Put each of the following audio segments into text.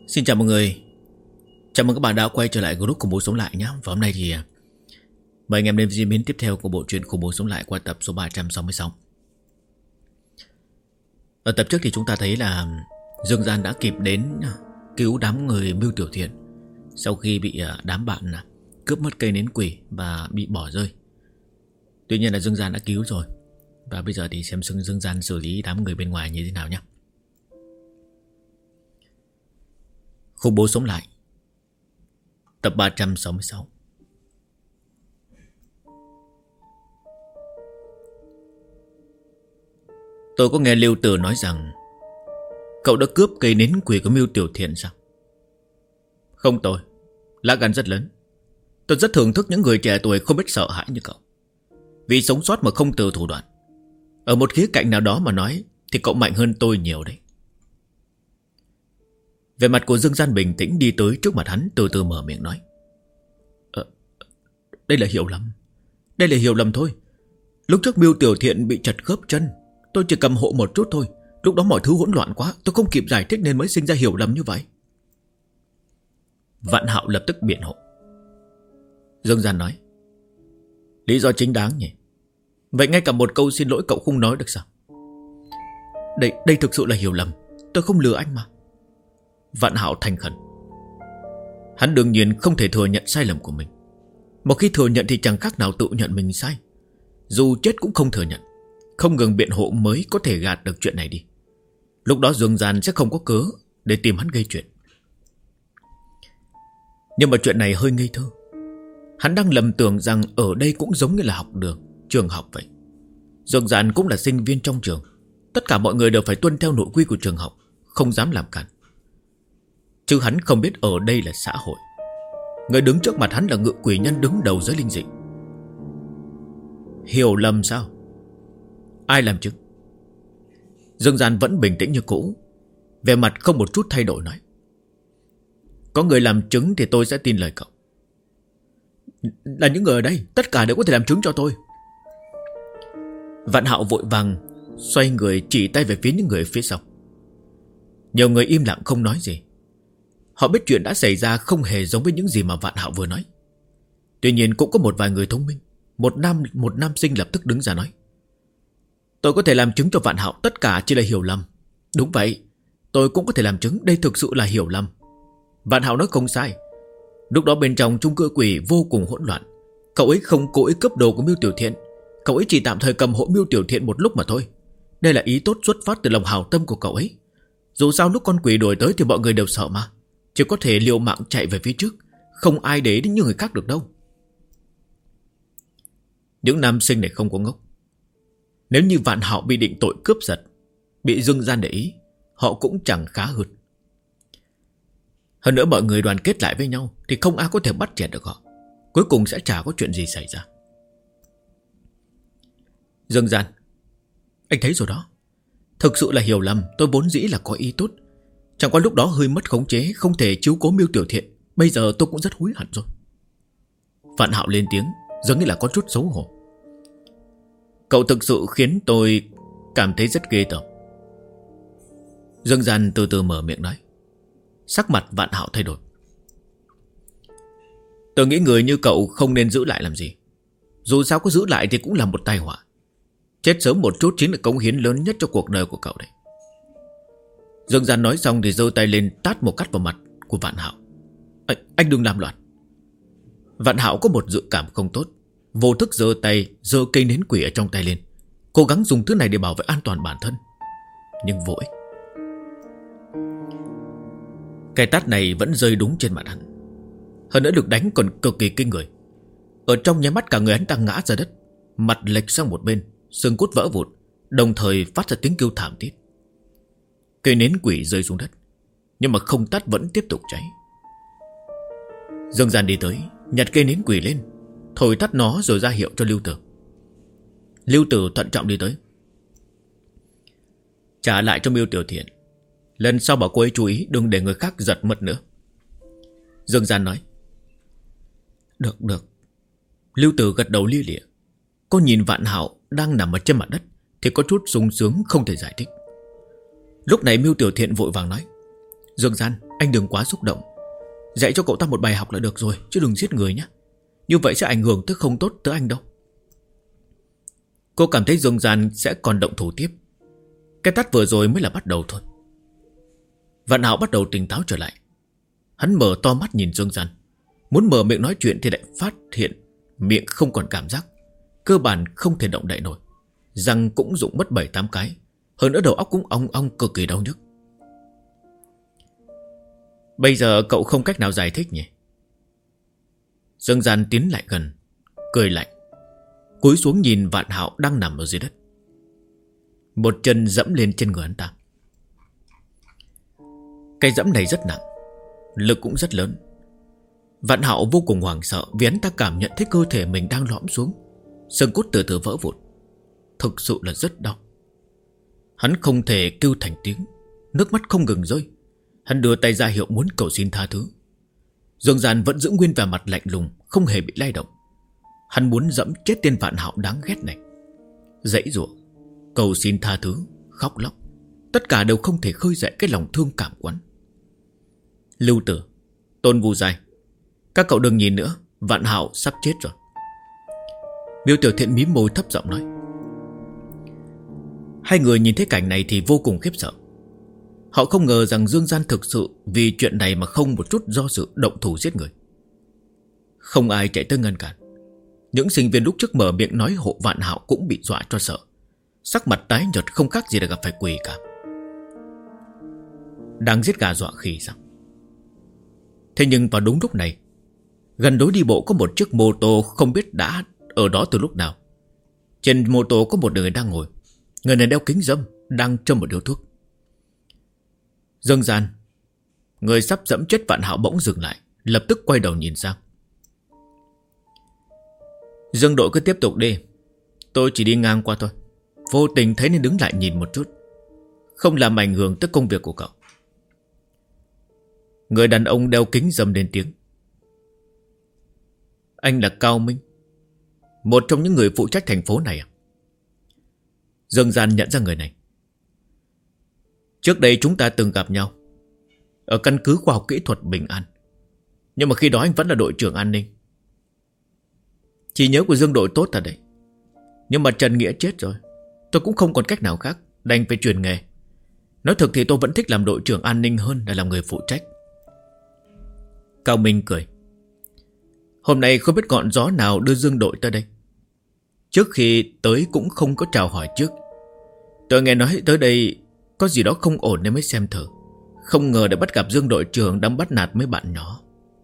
Xin chào mọi người. Chào mừng các bạn đã quay trở lại group Khủng Bố Sống Lại nhé. Và hôm nay thì mời anh em đến diễn biến tiếp theo của bộ truyện Khủng Bố Sống Lại qua tập số 366. Ở tập trước thì chúng ta thấy là Dương Gian đã kịp đến cứu đám người Mưu Tiểu Thiện sau khi bị đám bạn cướp mất cây nến quỷ và bị bỏ rơi. Tuy nhiên là Dương Gian đã cứu rồi. Và bây giờ thì xem Dương Gian xử lý đám người bên ngoài như thế nào nhé. Khủng Bố Sống Lại tập 366. Tôi có nghe Lưu Tử nói rằng cậu đã cướp cây nến quỷ của Mưu Tiểu Thiện sao? Không, tôi lá gan rất lớn. Tôi rất thưởng thức những người trẻ tuổi không biết sợ hãi như cậu, vì sống sót mà không từ thủ đoạn. Ở một khía cạnh nào đó mà nói thì cậu mạnh hơn tôi nhiều đấy. Về mặt của Dương Gian bình tĩnh đi tới trước mặt hắn, từ từ mở miệng nói: Đây là hiểu lầm. Đây là hiểu lầm thôi. Lúc trước Mưu Tiểu Thiện bị chật khớp chân, tôi chỉ cầm hộ một chút thôi. Lúc đó mọi thứ hỗn loạn quá, tôi không kịp giải thích nên mới sinh ra hiểu lầm như vậy. Vạn Hạo lập tức biện hộ. Dương Gian nói: Lý do chính đáng nhỉ. Vậy ngay cả một câu xin lỗi cậu không nói được sao? Đây thực sự là hiểu lầm. Tôi không lừa anh mà. Vạn Hạo thành khẩn. Hắn đương nhiên không thể thừa nhận sai lầm của mình. Một khi thừa nhận thì chẳng khác nào tự nhận mình sai. Dù chết cũng không thừa nhận. Không ngừng biện hộ mới có thể gạt được chuyện này đi. Lúc đó Dương Gian sẽ không có cớ để tìm hắn gây chuyện. Nhưng mà chuyện này hơi ngây thơ. Hắn đang lầm tưởng rằng ở đây cũng giống như là học đường, trường học vậy. Dương Gian cũng là sinh viên trong trường. Tất cả mọi người đều phải tuân theo nội quy của trường học, không dám làm cản. Chứ hắn không biết ở đây là xã hội. Người đứng trước mặt hắn là ngự quỷ nhân đứng đầu giới linh dị. Hiểu lầm sao? Ai làm chứng? Dương Gian vẫn bình tĩnh như cũ, vẻ mặt không một chút thay đổi nói: Có người làm chứng thì tôi sẽ tin lời cậu. Là những người ở đây, tất cả đều có thể làm chứng cho tôi. Vạn Hạo vội vàng xoay người chỉ tay về phía những người phía sau. Nhiều người im lặng không nói gì. Họ biết chuyện đã xảy ra không hề giống với những gì mà Vạn Hạo vừa nói. Tuy nhiên cũng có một vài người thông minh. Một nam sinh lập tức đứng ra nói: Tôi có thể làm chứng cho Vạn Hạo tất cả chỉ là hiểu lầm. Đúng vậy, tôi cũng có thể làm chứng đây thực sự là hiểu lầm. Vạn Hạo nói không sai. Lúc đó bên trong chung cư quỷ vô cùng hỗn loạn. Cậu ấy không cố ý cướp đồ của Mưu Tiểu Thiện. Cậu ấy chỉ tạm thời cầm hộ Mưu Tiểu Thiện một lúc mà thôi. Đây là ý tốt xuất phát từ lòng hảo tâm của cậu ấy. Dù sao lúc con quỷ đuổi tới thì mọi người đều sợ mà, chỉ có thể liều mạng chạy về phía trước. Không ai để đến như người khác được đâu. Những nam sinh này không có ngốc. Nếu như Vạn Hạo bị định tội cướp giật, bị Dương Gian để ý, họ cũng chẳng khá hơn. Hơn nữa mọi người đoàn kết lại với nhau thì không ai có thể bắt chẹt được họ. Cuối cùng sẽ chả có chuyện gì xảy ra. Dương Gian, anh thấy rồi đó. Thực sự là hiểu lầm. Tôi vốn dĩ là có ý tốt. Chẳng qua lúc đó hơi mất khống chế, không thể chiếu cố Mưu Tiểu Thiện. Bây giờ tôi cũng rất hối hận rồi. Vạn Hạo lên tiếng, giống như là có chút xấu hổ. Cậu thực sự khiến tôi cảm thấy rất ghê tởm. Dương Gian từ từ mở miệng nói. Sắc mặt Vạn Hạo thay đổi. Tôi nghĩ người như cậu không nên giữ lại làm gì. Dù sao có giữ lại thì cũng là một tai họa. Chết sớm một chút chính là cống hiến lớn nhất cho cuộc đời của cậu đấy. Dương Gian nói xong thì giơ tay lên tát một cắt vào mặt của Vạn Hạo. Anh đừng làm loạn. Vạn Hạo có một dự cảm không tốt, vô thức giơ tay, giơ cây nến quỷ ở trong tay lên, cố gắng dùng thứ này để bảo vệ an toàn bản thân. Nhưng vô ích. Cái tát này vẫn rơi đúng trên mặt hắn. Hơn nữa lực đánh còn cực kỳ kinh người. Ở trong nháy mắt cả người hắn đang ngã ra đất, mặt lệch sang một bên, xương cốt vỡ vụn, đồng thời phát ra tiếng kêu thảm thiết. Cây nến quỷ rơi xuống đất, nhưng mà không tắt vẫn tiếp tục cháy. Dương Gian đi tới, nhặt cây nến quỷ lên, thổi tắt nó rồi ra hiệu cho Lưu Tử. Lưu Tử thận trọng đi tới. Trả lại cho Mưu Tiểu Thiện. Lần sau bảo cô ấy chú ý đừng để người khác giật mất nữa. Dương Gian nói. Được. Lưu Tử gật đầu lia lịa. Cô nhìn Vạn Hạo đang nằm ở trên mặt đất thì có chút sung sướng không thể giải thích. Lúc này Mưu Tiểu Thiện vội vàng nói. Dương Gian, anh đừng quá xúc động. Dạy cho cậu ta một bài học là được rồi, chứ đừng giết người nhé. Như vậy sẽ ảnh hưởng tới không tốt tới anh đâu. Cô cảm thấy Dương Gian sẽ còn động thủ tiếp. Cái tát vừa rồi mới là bắt đầu thôi. Vạn Hạo bắt đầu tỉnh táo trở lại. Hắn mở to mắt nhìn Dương Gian. Muốn mở miệng nói chuyện thì lại phát hiện miệng không còn cảm giác, cơ bản không thể động đậy nổi. Răng cũng rụng mất 7-8 cái. Hơn nữa đầu óc cũng ong ong cực kỳ đau nhức. Bây giờ cậu không cách nào giải thích nhỉ? Dương Gian tiến lại gần, cười lạnh, cúi xuống nhìn Vạn Hạo đang nằm ở dưới đất. Một chân dẫm lên trên người hắn ta. Cái dẫm này rất nặng, lực cũng rất lớn. Vạn Hạo vô cùng hoảng sợ vì hắn ta cảm nhận thấy cơ thể mình đang lõm xuống, xương cốt từ từ vỡ vụn. Thực sự là rất đau. Hắn không thể kêu thành tiếng, nước mắt không ngừng rơi. Hắn đưa tay ra hiệu muốn cầu xin tha thứ. Dương Gian vẫn giữ nguyên vẻ mặt lạnh lùng, không hề bị lay động. Hắn muốn dẫm chết tên Vạn Hạo đáng ghét này. Giãy giụa, cầu xin tha thứ, khóc lóc, tất cả đều không thể khơi dậy cái lòng thương cảm của hắn. Lưu Tử, Tôn Vu Giai, các cậu đừng nhìn nữa, Vạn Hạo sắp chết rồi. Miêu Tiểu Thiện mím môi thấp giọng nói. Hai người nhìn thấy cảnh này thì vô cùng khiếp sợ. Họ không ngờ rằng Dương Gian thực sự vì chuyện này mà không một chút do dự động thủ giết người. Không ai chạy tới ngăn cản. Những sinh viên lúc trước mở miệng nói hộ Vạn Hạo cũng bị dọa cho sợ, sắc mặt tái nhợt không khác gì là gặp phải quỷ cả. Đang giết gà dọa khỉ sao? Thế nhưng vào đúng lúc này, gần lối đi bộ có một chiếc mô tô không biết đã ở đó từ lúc nào. Trên mô tô có một người đang ngồi. Người này đeo kính râm, đang châm một điếu thuốc. Dương Gian, người sắp dẫm chết Vạn Hạo bỗng dừng lại, lập tức quay đầu nhìn sang. Dương đội cứ tiếp tục đi, tôi chỉ đi ngang qua thôi, vô tình thấy nên đứng lại nhìn một chút, không làm ảnh hưởng tới công việc của cậu. Người đàn ông đeo kính râm lên tiếng. Anh là Cao Minh, một trong những người phụ trách thành phố này à? Dương Gian nhận ra người này. Trước đây chúng ta từng gặp nhau ở căn cứ khoa học kỹ thuật Bình An, nhưng mà khi đó anh vẫn là đội trưởng an ninh. Chỉ nhớ của Dương đội tốt thật đấy, nhưng mà Trần Nghĩa chết rồi, tôi cũng không còn cách nào khác, đành phải chuyển nghề. Nói thật thì tôi vẫn thích làm đội trưởng an ninh hơn là làm người phụ trách. Cao Minh cười. Hôm nay không biết ngọn gió nào đưa Dương đội tới đây. Trước khi tới cũng không có chào hỏi trước. Tôi nghe nói tới đây có gì đó không ổn nên mới xem thử. Không ngờ đã bắt gặp Dương đội trưởng đang bắt nạt mấy bạn nhỏ.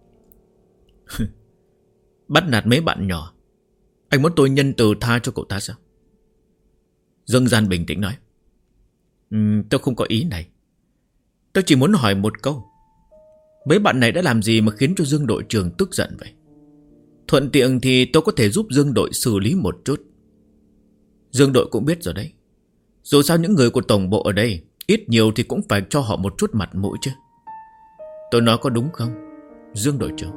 Bắt nạt mấy bạn nhỏ? Anh muốn tôi nhân từ tha cho cậu ta sao? Dương Gian bình tĩnh nói. Tôi không có ý này. Tôi chỉ muốn hỏi một câu. Mấy bạn này đã làm gì mà khiến cho Dương đội trưởng tức giận vậy? Thuận tiện thì tôi có thể giúp Dương đội xử lý một chút. Dương đội cũng biết rồi đấy. Dù sao những người của tổng bộ ở đây ít nhiều thì cũng phải cho họ một chút mặt mũi chứ. Tôi nói có đúng không, Dương đội trưởng?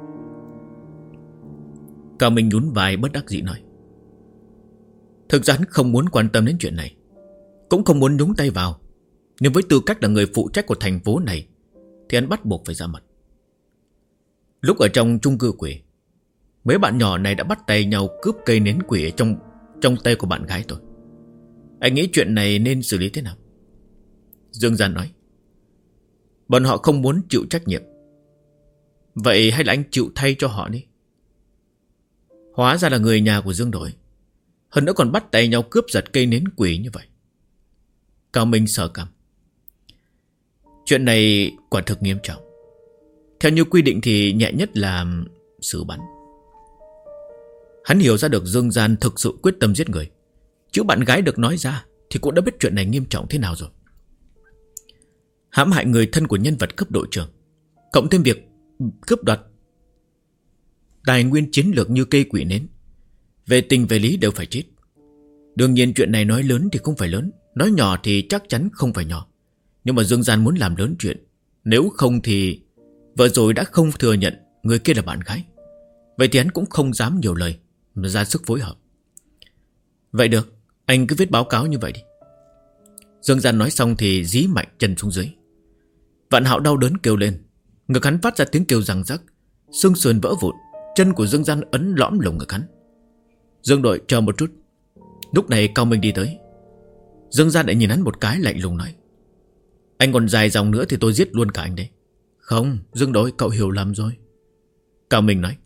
Cao Minh nhún vai bất đắc dĩ nói. Thực ra hắn không muốn quan tâm đến chuyện này, cũng không muốn nhúng tay vào, nhưng với tư cách là người phụ trách của thành phố này thì hắn bắt buộc phải ra mặt. Lúc ở trong chung cư quỷ, mấy bạn nhỏ này đã bắt tay nhau cướp cây nến quỷ trong tay của bạn gái tôi. Anh nghĩ chuyện này nên xử lý thế nào? Dương Gian nói. Bọn họ không muốn chịu trách nhiệm. Vậy hay là anh chịu thay cho họ đi? Hóa ra là người nhà của Dương đội, hơn nữa còn bắt tay nhau cướp giật cây nến quỷ như vậy. Cao Minh sờ cằm. Chuyện này quả thực nghiêm trọng. Theo như quy định thì nhẹ nhất là xử bắn. Hắn hiểu ra được Dương Gian thực sự quyết tâm giết người. Chứ bạn gái được nói ra thì cũng đã biết chuyện này nghiêm trọng thế nào rồi. Hãm hại người thân của nhân vật cấp đội trưởng, cộng thêm việc cướp đoạt tài nguyên chiến lược như cây quỷ nến, về tình về lý đều phải chết. Đương nhiên chuyện này nói lớn thì không phải lớn, nói nhỏ thì chắc chắn không phải nhỏ. Nhưng mà Dương Gian muốn làm lớn chuyện. Nếu không thì vừa rồi đã không thừa nhận người kia là bạn gái, vậy thì hắn cũng không dám nhiều lời mà ra sức phối hợp. Vậy được, anh cứ viết báo cáo như vậy đi. Dương Gian nói xong thì dí mạnh chân xuống dưới. Vạn Hạo đau đớn kêu lên. Ngực hắn phát ra tiếng kêu răng rắc, xương sườn vỡ vụn. Chân của Dương Gian ấn lõm lồng ngực hắn. Dương đội chờ một chút. Lúc này Cao Minh đi tới. Dương Gian lại nhìn hắn một cái lạnh lùng nói: Anh còn dài dòng nữa thì tôi giết luôn cả anh đấy. Không, Dương đội, cậu hiểu lầm rồi. Cao Minh nói: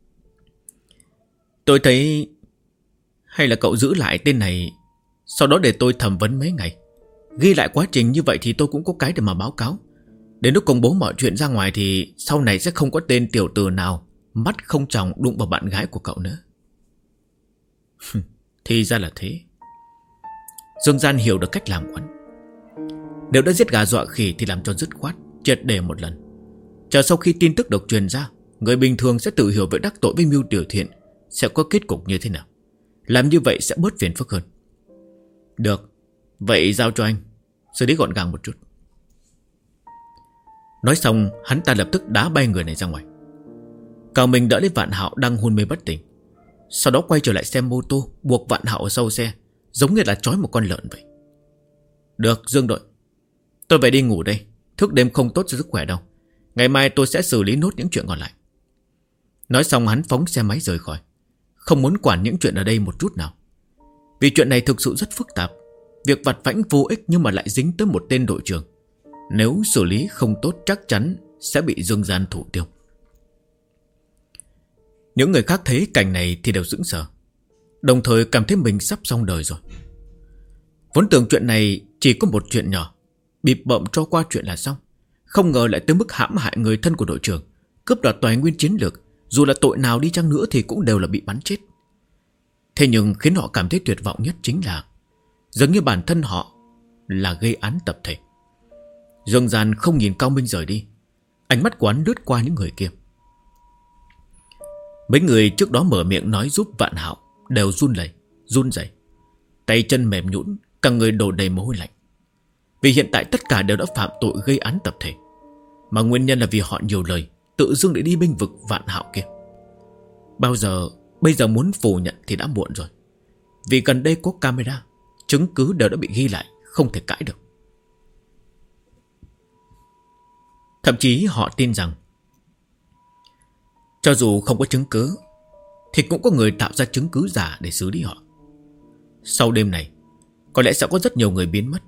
Tôi thấy hay là cậu giữ lại tên này, sau đó để tôi thẩm vấn mấy ngày. Ghi lại quá trình như vậy thì tôi cũng có cái để mà báo cáo. Đến lúc công bố mọi chuyện ra ngoài thì sau này sẽ không có tên tiểu tử nào mắt không tròng đụng vào bạn gái của cậu nữa. Thì ra là thế. Dương Gian hiểu được cách làm của hắn. Nếu đã giết gà dọa khỉ thì làm cho dứt khoát, triệt để một lần. Chờ sau khi tin tức được truyền ra, người bình thường sẽ tự hiểu việc đắc tội với Mưu Tiểu Thiện sẽ có kết cục như thế nào. Làm như vậy sẽ bớt phiền phức hơn. Được, vậy giao cho anh, xử lý gọn gàng một chút. Nói xong, hắn ta lập tức đá bay người này ra ngoài. Cao Minh đỡ lấy Vạn Hạo đang hôn mê bất tỉnh. Sau đó quay trở lại xe mô tô, buộc Vạn Hạo ở sau xe, giống như là trói một con lợn vậy. Được, Dương đội, tôi phải đi ngủ đây. Thức đêm không tốt cho sức khỏe đâu. Ngày mai tôi sẽ xử lý nốt những chuyện còn lại. Nói xong hắn phóng xe máy rời khỏi, không muốn quản những chuyện ở đây một chút nào. Vì chuyện này thực sự rất phức tạp. Việc vặt vãnh vô ích nhưng mà lại dính tới một tên đội trưởng. Nếu xử lý không tốt chắc chắn sẽ bị Dương Gian thủ tiêu. Những người khác thấy cảnh này thì đều sững sờ, đồng thời cảm thấy mình sắp xong đời rồi. Vốn tưởng chuyện này chỉ có một chuyện nhỏ, bịp bợm cho qua chuyện là xong. Không ngờ lại tới mức hãm hại người thân của đội trưởng, cướp đoạt tài nguyên chiến lược. Dù là tội nào đi chăng nữa thì cũng đều là bị bắn chết. Thế nhưng khiến họ cảm thấy tuyệt vọng nhất chính là dường như bản thân họ là gây án tập thể. Dương Gian không nhìn Cao Minh rời đi, ánh mắt của hắn lướt qua những người kia. Mấy người trước đó mở miệng nói giúp Vạn Hạo đều run rẩy, tay chân mềm nhũn, cả người đổ đầy mồ hôi lạnh. Vì hiện tại tất cả đều đã phạm tội gây án tập thể, mà nguyên nhân là vì họ nhiều lời, tự dưng để đi bênh vực Vạn Hạo kia. Bây giờ muốn phủ nhận thì đã muộn rồi. Vì gần đây có camera, chứng cứ đều đã bị ghi lại, không thể cãi được. Thậm chí họ tin rằng cho dù không có chứng cứ thì cũng có người tạo ra chứng cứ giả để xử lý họ. Sau đêm này có lẽ sẽ có rất nhiều người biến mất.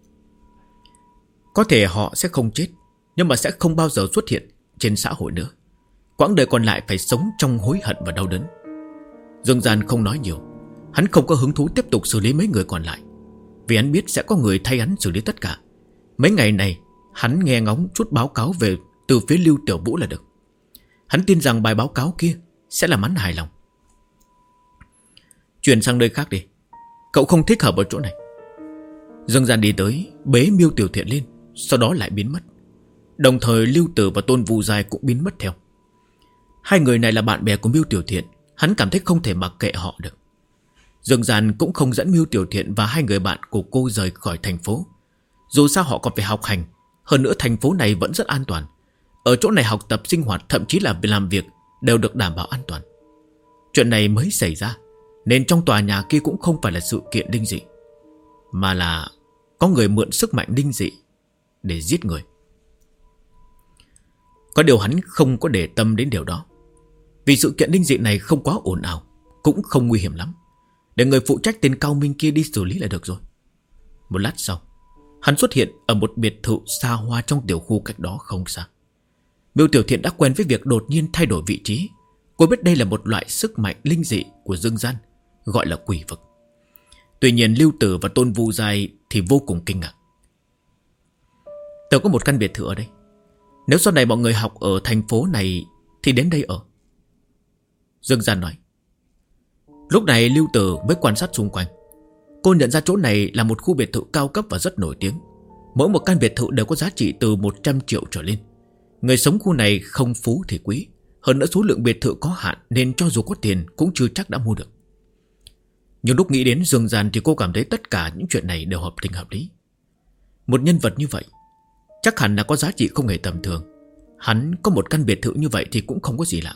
Có thể họ sẽ không chết, nhưng mà sẽ không bao giờ xuất hiện trên xã hội nữa. Quãng đời còn lại phải sống trong hối hận và đau đớn. Dương Gian không nói nhiều. Hắn không có hứng thú tiếp tục xử lý mấy người còn lại, vì hắn biết sẽ có người thay hắn xử lý tất cả. Mấy ngày này hắn nghe ngóng chút báo cáo về từ phía Lưu Tiểu Vũ là được. Hắn tin rằng bài báo cáo kia sẽ làm hắn hài lòng. Chuyển sang nơi khác đi, cậu không thích hợp ở chỗ này. Dương Gian đi tới, bế Miêu Tiểu Thiện lên, sau đó lại biến mất. Đồng thời Lưu Tử và Tôn Vu Giai cũng biến mất theo. Hai người này là bạn bè của Miêu Tiểu Thiện, hắn cảm thấy không thể mặc kệ họ được. Dương Gian cũng không dẫn Miêu Tiểu Thiện và hai người bạn của cô rời khỏi thành phố. Dù sao họ còn phải học hành. Hơn nữa thành phố này vẫn rất an toàn. Ở chỗ này học tập sinh hoạt, thậm chí là làm việc đều được đảm bảo an toàn. Chuyện này mới xảy ra, nên trong tòa nhà kia cũng không phải là sự kiện linh dị, mà là có người mượn sức mạnh linh dị để giết người. Có điều hắn không có để tâm đến điều đó, vì sự kiện linh dị này không quá ồn ào, cũng không nguy hiểm lắm. Để người phụ trách tên Cao Minh kia đi xử lý là được rồi. Một lát sau, hắn xuất hiện ở một biệt thự xa hoa trong tiểu khu cách đó không xa. Miêu Tiểu Thiện đã quen với việc đột nhiên thay đổi vị trí. Cô biết đây là một loại sức mạnh linh dị của Dương Gian, gọi là quỷ vực. Tuy nhiên Lưu Tử và Tôn Vu Giai thì vô cùng kinh ngạc. Tớ có một căn biệt thự ở đây, nếu sau này mọi người học ở thành phố này thì đến đây ở. Dương Gian nói. Lúc này Lưu Tử mới quan sát xung quanh. Cô nhận ra chỗ này là một khu biệt thự cao cấp và rất nổi tiếng. Mỗi một căn biệt thự đều có giá trị từ 100 triệu trở lên. Người sống khu này không phú thì quý. Hơn nữa số lượng biệt thự có hạn, nên cho dù có tiền cũng chưa chắc đã mua được. Nhưng lúc nghĩ đến Dương Gian thì cô cảm thấy tất cả những chuyện này đều hợp tình hợp lý. Một nhân vật như vậy chắc hẳn là có giá trị không hề tầm thường. Hắn có một căn biệt thự như vậy thì cũng không có gì lạ.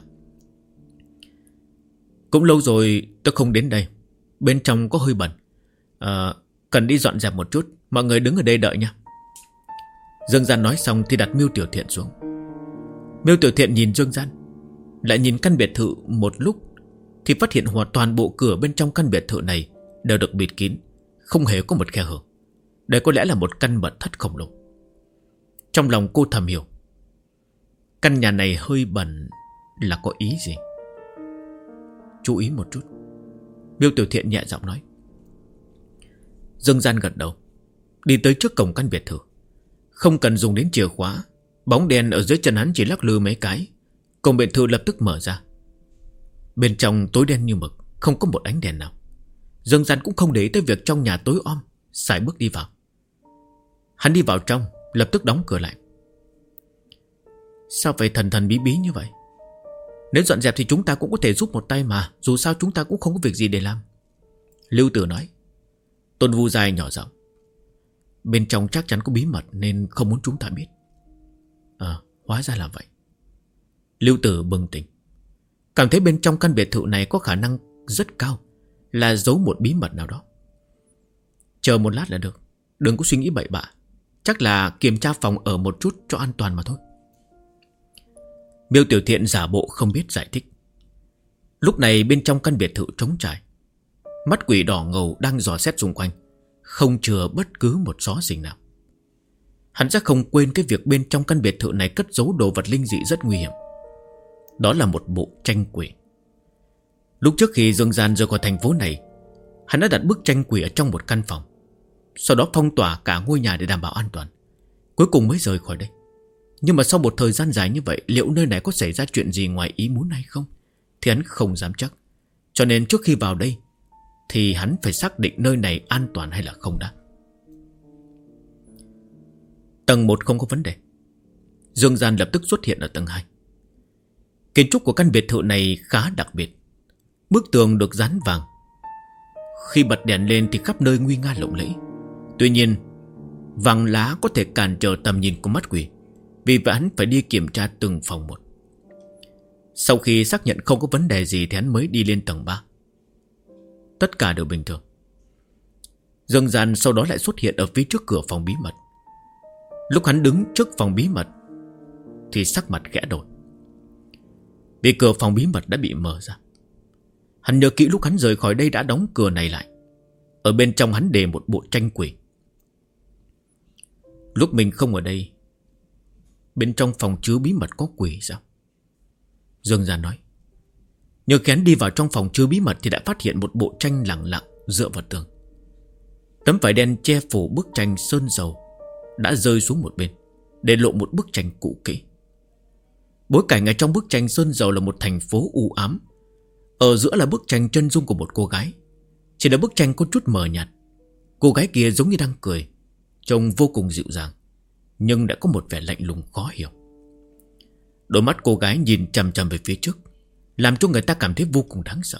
Cũng lâu rồi tôi không đến đây, bên trong có hơi bẩn, cần đi dọn dẹp một chút. Mọi người đứng ở đây đợi nha. Dương Gian nói xong thì đặt Miêu Tiểu Thiện xuống. Miêu Tiểu Thiện nhìn Dương Gian, lại nhìn căn biệt thự một lúc, thì phát hiện toàn bộ cửa bên trong căn biệt thự này đều được bịt kín, không hề có một khe hở. Đây có lẽ là một căn mật thất khổng lồ. Trong lòng cô thầm hiểu, căn nhà này hơi bẩn là có ý gì? Chú ý một chút, Miêu Tiểu Thiện nhẹ giọng nói. Dương Gian gật đầu, đi tới trước cổng căn biệt thự. Không cần dùng đến chìa khóa, bóng đèn ở dưới chân hắn chỉ lắc lư mấy cái, cổng biệt thự lập tức mở ra. Bên trong tối đen như mực, không có một ánh đèn nào. Dương Gian cũng không để ý tới việc trong nhà tối om, sải bước đi vào. Hắn đi vào trong, lập tức đóng cửa lại. Sao phải thần thần bí bí như vậy? Nếu dọn dẹp thì chúng ta cũng có thể giúp một tay mà, dù sao chúng ta cũng không có việc gì để làm. Lưu Tử nói. Tôn Vu Dài nhỏ giọng. Bên trong chắc chắn có bí mật nên không muốn chúng ta biết. Hóa ra là vậy. Lưu Tử bừng tỉnh, cảm thấy bên trong căn biệt thự này có khả năng rất cao là giấu một bí mật nào đó. Chờ một lát là được, đừng có suy nghĩ bậy bạ. Chắc là kiểm tra phòng ở một chút cho an toàn mà thôi. Miêu Tiểu Thiện giả bộ không biết giải thích. Lúc này bên trong căn biệt thự trống trải, mắt quỷ đỏ ngầu đang dò xét xung quanh, không chừa bất cứ một xó xỉnh nào. Hắn sẽ không quên cái việc bên trong căn biệt thự này cất giấu đồ vật linh dị rất nguy hiểm. Đó là một bộ tranh quỷ. Lúc trước khi Dương Gian rời khỏi thành phố này, hắn đã đặt bức tranh quỷ ở trong một căn phòng, sau đó phong tỏa cả ngôi nhà để đảm bảo an toàn, cuối cùng mới rời khỏi đây. Nhưng mà sau một thời gian dài như vậy, liệu nơi này có xảy ra chuyện gì ngoài ý muốn hay không thì hắn không dám chắc. Cho nên trước khi vào đây thì hắn phải xác định nơi này an toàn hay là không đã. Tầng 1 không có vấn đề. Dương Gian lập tức xuất hiện ở tầng 2. Kiến trúc của căn biệt thự này khá đặc biệt. Bức tường được dán vàng. Khi bật đèn lên thì khắp nơi nguy nga lộng lẫy. Tuy nhiên vàng lá có thể cản trở tầm nhìn của mắt quỷ, vì vậy hắn phải đi kiểm tra từng phòng một. Sau khi xác nhận không có vấn đề gì thì hắn mới đi lên tầng 3. Tất cả đều bình thường. Dương Gian sau đó lại xuất hiện ở phía trước cửa phòng bí mật. Lúc hắn đứng trước phòng bí mật thì sắc mặt khẽ đổi, vì cửa phòng bí mật đã bị mở ra. Hắn nhớ kỹ lúc hắn rời khỏi đây đã đóng cửa này lại. Ở bên trong hắn để một bộ tranh quỷ. Lúc mình không ở đây, bên trong phòng chứa bí mật có quỷ sao? Dương Gian nói. Nhờ khi hắn đi vào trong phòng chứa bí mật thì đã phát hiện một bộ tranh lẳng lặng dựa vào tường. Tấm vải đen che phủ bức tranh sơn dầu đã rơi xuống một bên, để lộ một bức tranh cũ kỹ. Bối cảnh ở trong bức tranh sơn dầu là một thành phố u ám. Ở giữa là bức tranh chân dung của một cô gái. Chỉ là bức tranh có chút mờ nhạt. Cô gái kia giống như đang cười, trông vô cùng dịu dàng, nhưng đã có một vẻ lạnh lùng khó hiểu. Đôi mắt cô gái nhìn chằm chằm về phía trước, làm cho người ta cảm thấy vô cùng đáng sợ.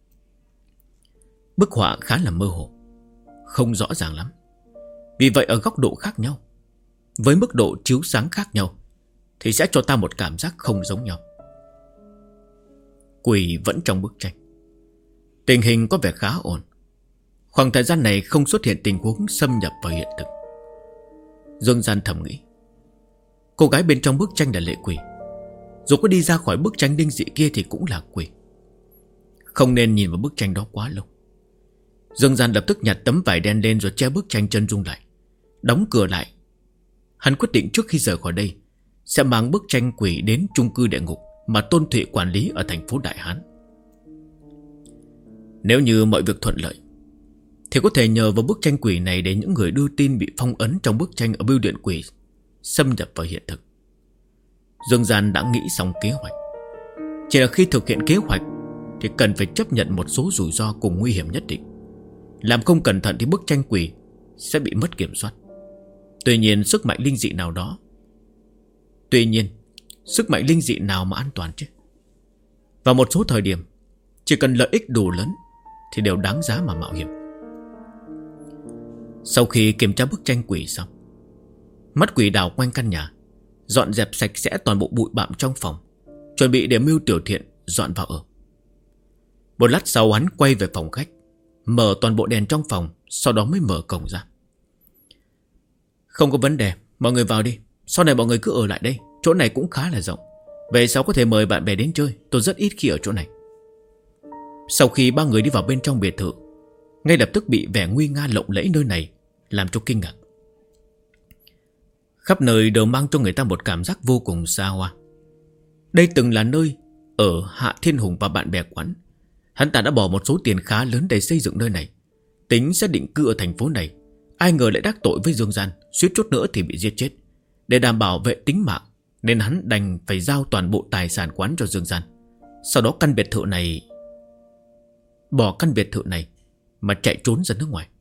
Bức họa khá là mơ hồ, không rõ ràng lắm. Vì vậy ở góc độ khác nhau, với mức độ chiếu sáng khác nhau, thì sẽ cho ta một cảm giác không giống nhau. Quỷ vẫn trong bức tranh. Tình hình có vẻ khá ổn. Khoảng thời gian này không xuất hiện tình huống xâm nhập vào hiện thực. Dương Gian thầm nghĩ, cô gái bên trong bức tranh là lệ quỷ. Dù có đi ra khỏi bức tranh đinh dị kia thì cũng là quỷ. Không nên nhìn vào bức tranh đó quá lâu. Dương Gian lập tức nhặt tấm vải đen lên rồi che bức tranh chân dung lại, đóng cửa lại. Hắn quyết định trước khi rời khỏi đây sẽ mang bức tranh quỷ đến chung cư địa ngục mà Tôn Thụy quản lý ở thành phố Đại Hán. Nếu như mọi việc thuận lợi thì có thể nhờ vào bức tranh quỷ này để những người đưa tin bị phong ấn trong bức tranh ở bưu điện quỷ xâm nhập vào hiện thực. Dương Gian đã nghĩ xong kế hoạch. Chỉ là khi thực hiện kế hoạch thì cần phải chấp nhận một số rủi ro cùng nguy hiểm nhất định. Làm không cẩn thận thì bức tranh quỷ sẽ bị mất kiểm soát. Tuy nhiên sức mạnh linh dị nào mà an toàn chứ? Vào một số thời điểm, chỉ cần lợi ích đủ lớn thì đều đáng giá mà mạo hiểm. Sau khi kiểm tra bức tranh quỷ xong, mắt quỷ đảo quanh căn nhà, dọn dẹp sạch sẽ toàn bộ bụi bặm trong phòng, chuẩn bị để Mưu Tiểu Thiện dọn vào ở. Một lát sau hắn quay về phòng khách, mở toàn bộ đèn trong phòng, sau đó mới mở cổng ra. Không có vấn đề, Mọi người vào đi. Sau này mọi người cứ ở lại đây. Chỗ này cũng khá là rộng. Về sau có thể mời bạn bè đến chơi. Tôi rất ít khi ở chỗ này. Sau khi ba người đi vào bên trong biệt thự, ngay lập tức bị vẻ nguy nga lộng lẫy nơi này làm cho kinh ngạc. Khắp nơi đều mang cho người ta một cảm giác vô cùng xa hoa. Đây từng là nơi ở Hạ Thiên Hùng và bạn bè quán. Hắn ta đã bỏ một số tiền khá lớn để xây dựng nơi này, tính sẽ định cư ở thành phố này. Ai ngờ lại đắc tội với Dương Gian, suýt chút nữa thì bị giết chết. Để đảm bảo vệ tính mạng nên hắn đành phải giao toàn bộ tài sản quán cho Dương Gian. Sau đó bỏ căn biệt thự này mà chạy trốn ra nước ngoài.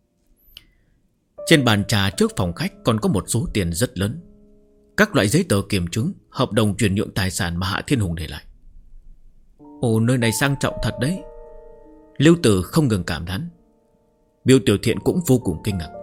Trên bàn trà trước phòng khách còn có một số tiền rất lớn, các loại giấy tờ kiểm chứng, hợp đồng chuyển nhượng tài sản mà Hạ Thiên Hùng để lại. Ồ, nơi này sang trọng thật đấy. Lưu Tử không ngừng cảm thán. Miêu Tiểu Thiện cũng vô cùng kinh ngạc.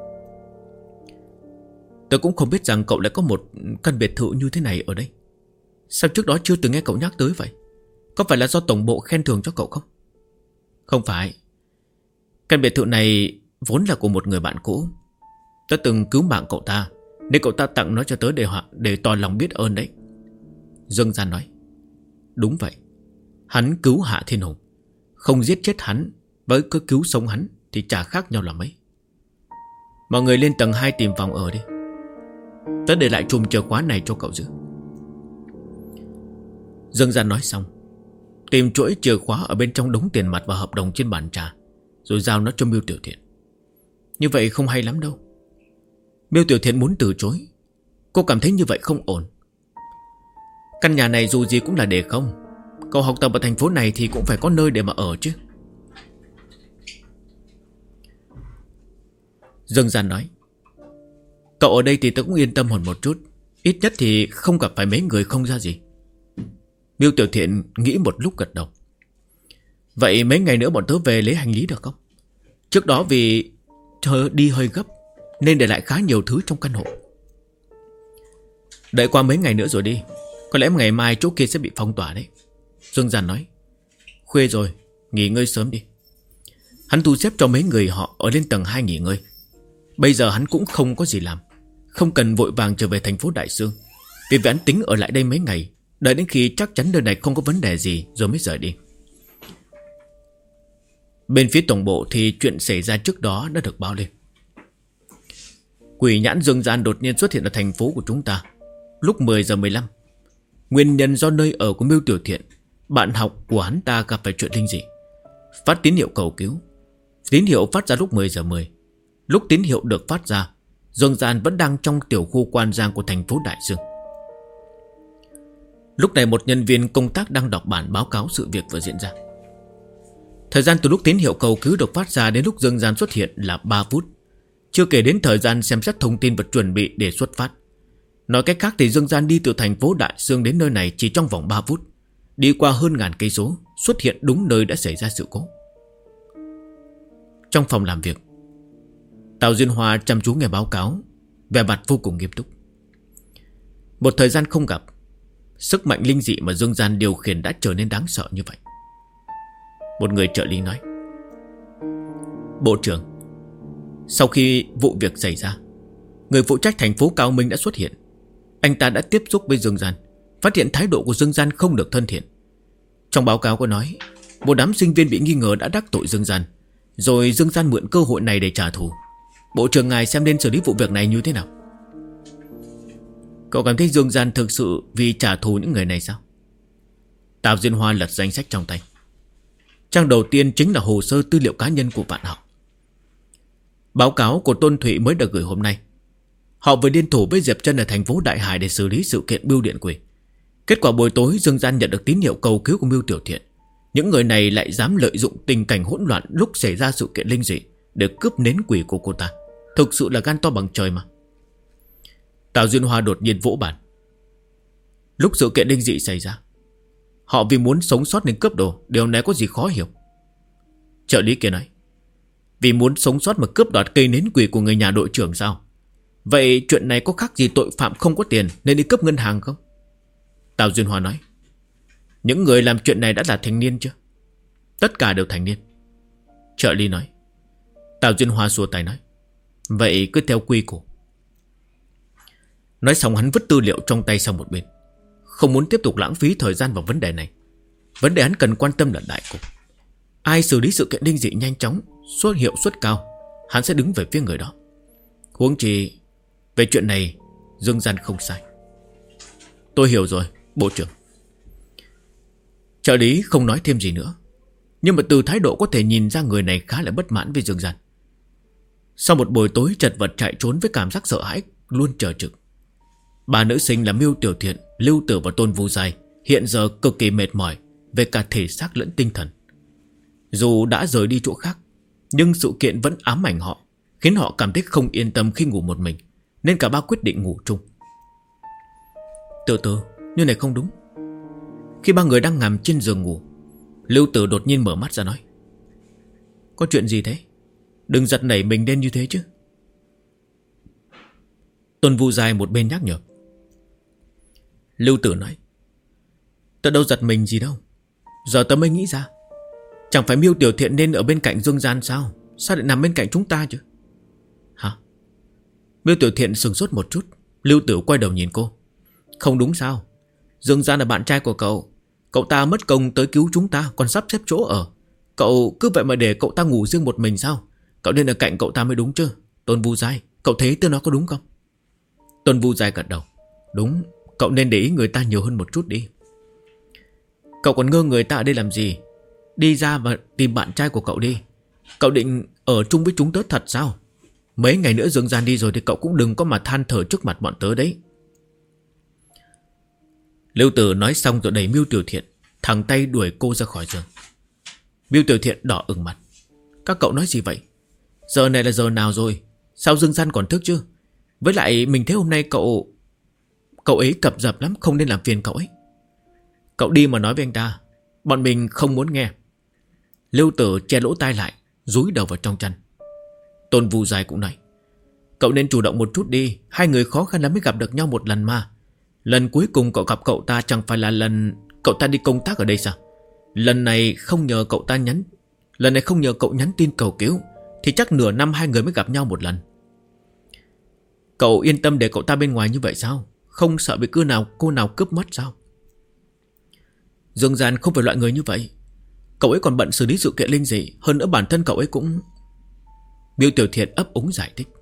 Tôi cũng không biết rằng cậu lại có một căn biệt thự như thế này ở đây. Sao trước đó chưa từng nghe cậu nhắc tới vậy? Có phải là do tổng bộ khen thưởng cho cậu không? Không phải. Căn biệt thự này vốn là của một người bạn cũ. Tớ từng cứu mạng cậu ta, nên cậu ta tặng nó cho tớ để tỏ lòng biết ơn đấy. Dương Gian nói. Đúng vậy. Hắn cứu Hạ Thiên Hùng, không giết chết hắn với cứ cứu sống hắn thì chả khác nhau là mấy. Mọi người lên tầng 2 tìm phòng ở đi. Tớ để lại chùm chìa khóa này cho cậu giữ. Dương Gian nói xong, tìm chuỗi chìa khóa ở bên trong đống tiền mặt và hợp đồng trên bàn trà, rồi giao nó cho Miêu Tiểu Thiện. Như vậy không hay lắm đâu. Miêu Tiểu Thiện muốn từ chối. Cô cảm thấy như vậy không ổn. Căn nhà này dù gì cũng là để không. Cậu học tập ở thành phố này thì cũng phải có nơi để mà ở chứ. Dương Gian nói. Cậu ở đây thì tớ cũng yên tâm hơn một chút. Ít nhất thì không gặp phải mấy người không ra gì. Miêu Tiểu Thiện nghĩ một lúc gật đầu. Vậy mấy ngày nữa bọn tớ về lấy hành lý được không? Trước đó vì đi hơi gấp nên để lại khá nhiều thứ trong căn hộ. Đợi qua mấy ngày nữa rồi đi. Có lẽ ngày mai chỗ kia sẽ bị phong tỏa đấy. Dương Gian nói. Khuya rồi, nghỉ ngơi sớm đi. Hắn thu xếp cho mấy người họ ở lên tầng 2 nghỉ ngơi. Bây giờ hắn cũng không có gì làm, không cần vội vàng trở về thành phố Đại Sương. Vì vậy hắn tính ở lại đây mấy ngày, đợi đến khi chắc chắn nơi này không có vấn đề gì rồi mới rời đi. Bên phía tổng bộ thì chuyện xảy ra trước đó đã được báo lên. Quỷ nhãn Dương Gian đột nhiên xuất hiện ở thành phố của chúng ta lúc 10 giờ 15. Nguyên nhân do nơi ở của Miêu Tiểu Thiện, bạn học của hắn ta gặp phải chuyện linh dị, phát tín hiệu cầu cứu. Tín hiệu phát ra lúc 10 giờ 10. Lúc tín hiệu được phát ra, Dương Gian vẫn đang trong tiểu khu Quan Giang của thành phố Đại Dương. Lúc này một nhân viên công tác đang đọc bản báo cáo sự việc vừa diễn ra. Thời gian từ lúc tín hiệu cầu cứu được phát ra đến lúc Dương Gian xuất hiện là 3 phút. Chưa kể đến thời gian xem xét thông tin và chuẩn bị để xuất phát. Nói cách khác thì Dương Gian đi từ thành phố Đại Dương đến nơi này chỉ trong vòng 3 phút. Đi qua hơn ngàn cây số, xuất hiện đúng nơi đã xảy ra sự cố. Trong phòng làm việc, Tào Duyên Hoa chăm chú nghe báo cáo, vẻ mặt vô cùng nghiêm túc. Một thời gian không gặp, sức mạnh linh dị mà Dương Gian điều khiển đã trở nên đáng sợ như vậy. Một người trợ lý nói. Bộ trưởng, sau khi vụ việc xảy ra, người phụ trách thành phố Cao Minh đã xuất hiện. Anh ta đã tiếp xúc với Dương Gian, phát hiện thái độ của Dương Gian không được thân thiện. Trong báo cáo có nói một đám sinh viên bị nghi ngờ đã đắc tội Dương Gian, rồi Dương Gian mượn cơ hội này để trả thù. Bộ trưởng ngài xem nên xử lý vụ việc này như thế nào? Cậu cảm thấy Dương Gian thực sự vì trả thù những người này sao? Tào Duyên Hoa lật danh sách trong tay. Trang đầu tiên chính là hồ sơ tư liệu cá nhân của Vạn Hạo. Báo cáo của Tôn Thụy mới được gửi hôm nay. Họ vừa liên thủ với Diệp Trân ở thành phố Đại Hải để xử lý sự kiện bưu điện quỷ. Kết quả buổi tối Dương Gian nhận được tín hiệu cầu cứu của Miêu Tiểu Thiện. Những người này lại dám lợi dụng tình cảnh hỗn loạn lúc xảy ra sự kiện linh dị để cướp nến quỷ của cô ta. Thực sự là gan to bằng trời mà. Tào Duyên Hoa đột nhiên vỗ bàn. Lúc sự kiện linh dị xảy ra, họ vì muốn sống sót nên cướp đồ. Điều này có gì khó hiểu? Trợ lý kia nói. Vì muốn sống sót mà cướp đoạt cây nến quỷ của người nhà đội trưởng sao? Vậy chuyện này có khác gì tội phạm không có tiền nên đi cướp ngân hàng không? Tào Duyên Hoa nói. Những người làm chuyện này đã là thành niên chưa? Tất cả đều thành niên. Trợ lý nói. Tào Duyên Hoa xua tay nói. Vậy cứ theo quy củ. Nói xong hắn vứt tư liệu trong tay sang một bên, không muốn tiếp tục lãng phí thời gian vào vấn đề này. Vấn đề hắn cần quan tâm là đại cục. Ai xử lý sự kiện linh dị nhanh chóng, hiệu suất cao, hắn sẽ đứng về phía người đó. Huống chi về chuyện này Dương Gian không sai. Tôi hiểu rồi, bộ trưởng. Trợ lý không nói thêm gì nữa, nhưng mà từ thái độ có thể nhìn ra người này khá là bất mãn với Dương Gian. Sau một buổi tối chật vật chạy trốn với cảm giác sợ hãi luôn chờ trực, ba nữ sinh là Miêu Tiểu Thiện, Lưu Tử và Tôn Vu Giai hiện giờ cực kỳ mệt mỏi về cả thể xác lẫn tinh thần. Dù đã rời đi chỗ khác, nhưng sự kiện vẫn ám ảnh họ, khiến họ cảm thấy không yên tâm khi ngủ một mình, nên cả ba quyết định ngủ chung. Từ từ, như này không đúng. Khi ba người đang nằm trên giường ngủ, Lưu Tử đột nhiên mở mắt ra nói: có chuyện gì thế? Đừng giật nảy mình lên như thế chứ. Tôn Vu Giai một bên nhắc nhở. Lưu Tử nói: tớ đâu giật mình gì đâu, giờ tớ mới nghĩ ra. Chẳng phải Miêu Tiểu Thiện nên ở bên cạnh Dương Gian sao? Sao lại nằm bên cạnh chúng ta chứ? Hả? Miêu Tiểu Thiện sừng sốt một chút. Lưu Tử quay đầu nhìn cô. Không đúng sao? Dương Gian là bạn trai của cậu. Cậu ta mất công tới cứu chúng ta, còn sắp xếp chỗ ở. Cậu cứ vậy mà để cậu ta ngủ riêng một mình sao? Cậu nên ở cạnh cậu ta mới đúng chứ. Tôn Vu Giai, cậu thấy tôi nói có đúng không? Tôn Vu Giai gật đầu. Đúng, cậu nên để ý người ta nhiều hơn một chút đi. Cậu còn ngơ người ta ở đây làm gì? Đi ra và tìm bạn trai của cậu đi. Cậu định ở chung với chúng tớ thật sao? Mấy ngày nữa Dương Gian đi rồi thì cậu cũng đừng có mà than thở trước mặt bọn tớ đấy. Lưu Tử nói xong rồi đẩy Miêu Tiểu Thiện, thẳng tay đuổi cô ra khỏi giường. Miêu Tiểu Thiện đỏ ửng mặt. Các cậu nói gì vậy? Giờ này là giờ nào rồi? Sao Dương Gian còn thức chứ? Với lại mình thấy hôm nay cậu ấy cập dập lắm, không nên làm phiền cậu ấy. Cậu đi mà nói với anh ta, bọn mình không muốn nghe. Lưu Tử che lỗ tai lại, dúi đầu vào trong chăn. Tôn Vu Giai cũng nói: cậu nên chủ động một chút đi. Hai người khó khăn lắm mới gặp được nhau một lần mà. Lần cuối cùng cậu gặp cậu ta chẳng phải là lần cậu ta đi công tác ở đây sao? Lần này không nhờ cậu nhắn tin cầu cứu thì chắc nửa năm hai người mới gặp nhau một lần. Cậu yên tâm để cậu ta bên ngoài như vậy sao? Không sợ bị cô nào cướp mất sao? Dương Gian không phải loại người như vậy. Cậu ấy còn bận xử lý sự kiện linh dị. Hơn nữa bản thân cậu ấy cũng... Miêu Tiểu Thiện ấp úng giải thích.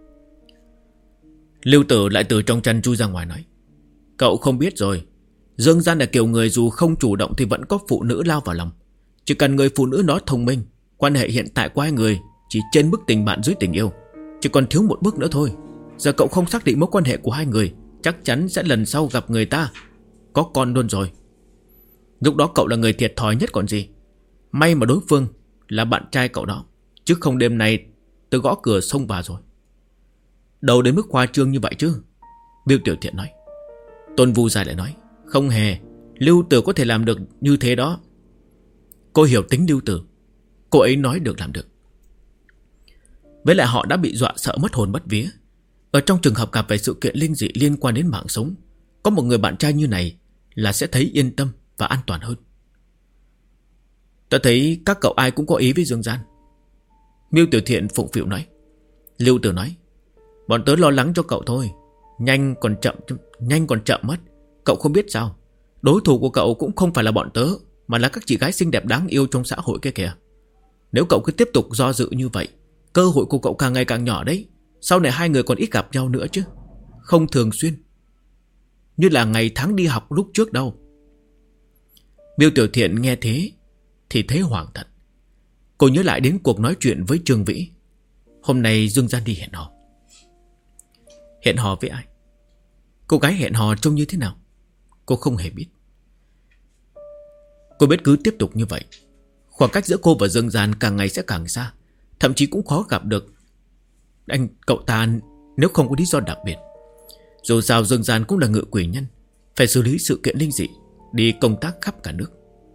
Lưu Tử lại từ trong chăn chui ra ngoài nói: cậu không biết rồi, Dương Gian là kiểu người dù không chủ động thì vẫn có phụ nữ lao vào lòng. Chỉ cần người phụ nữ đó thông minh, quan hệ hiện tại của hai người chỉ trên mức tình bạn dưới tình yêu, chỉ còn thiếu một bước nữa thôi. Giờ cậu không xác định mối quan hệ của hai người, chắc chắn sẽ lần sau gặp người ta có con luôn rồi. Lúc đó cậu là người thiệt thòi nhất còn gì. May mà đối phương là bạn trai cậu đó, chứ không đêm nay tôi gõ cửa xông vào rồi. Đâu đến mức khoa trương như vậy chứ, Miêu Tiểu Thiện nói. Tôn Vu Giai lại nói: không hề, Lưu Tử có thể làm được như thế đó. Cô hiểu tính Lưu Tử, cô ấy nói được làm được. Với lại họ đã bị dọa sợ mất hồn mất vía. Ở trong trường hợp gặp phải sự kiện linh dị liên quan đến mạng sống, có một người bạn trai như này là sẽ thấy yên tâm và an toàn hơn. Tôi thấy các cậu ai cũng có ý với Dương Gian, Miêu Tiểu Thiện phụng phịu nói. Lưu Tử nói: bọn tớ lo lắng cho cậu thôi. Nhanh còn chậm mất. Cậu không biết sao, đối thủ của cậu cũng không phải là bọn tớ, mà là các chị gái xinh đẹp đáng yêu trong xã hội kia kìa. Nếu cậu cứ tiếp tục do dự như vậy, cơ hội của cậu càng ngày càng nhỏ đấy. Sau này hai người còn ít gặp nhau nữa chứ, không thường xuyên như là ngày tháng đi học lúc trước đâu. Miêu Tiểu Thiện nghe thế thì thấy hoảng thật. Cô nhớ lại đến cuộc nói chuyện với Trương Vĩ. Hôm nay Dương Gian đi hẹn hò. Hẹn hò với ai? Cô gái hẹn hò trông như thế nào? Cô không hề biết. Cô biết cứ tiếp tục như vậy, khoảng cách giữa cô và Dương Gian càng ngày sẽ càng xa. Thậm chí cũng khó gặp được cậu ta nếu không có lý do đặc biệt. Dù sao Dương Gian cũng là ngự quỷ nhân, phải xử lý sự kiện linh dị, đi công tác khắp cả nước.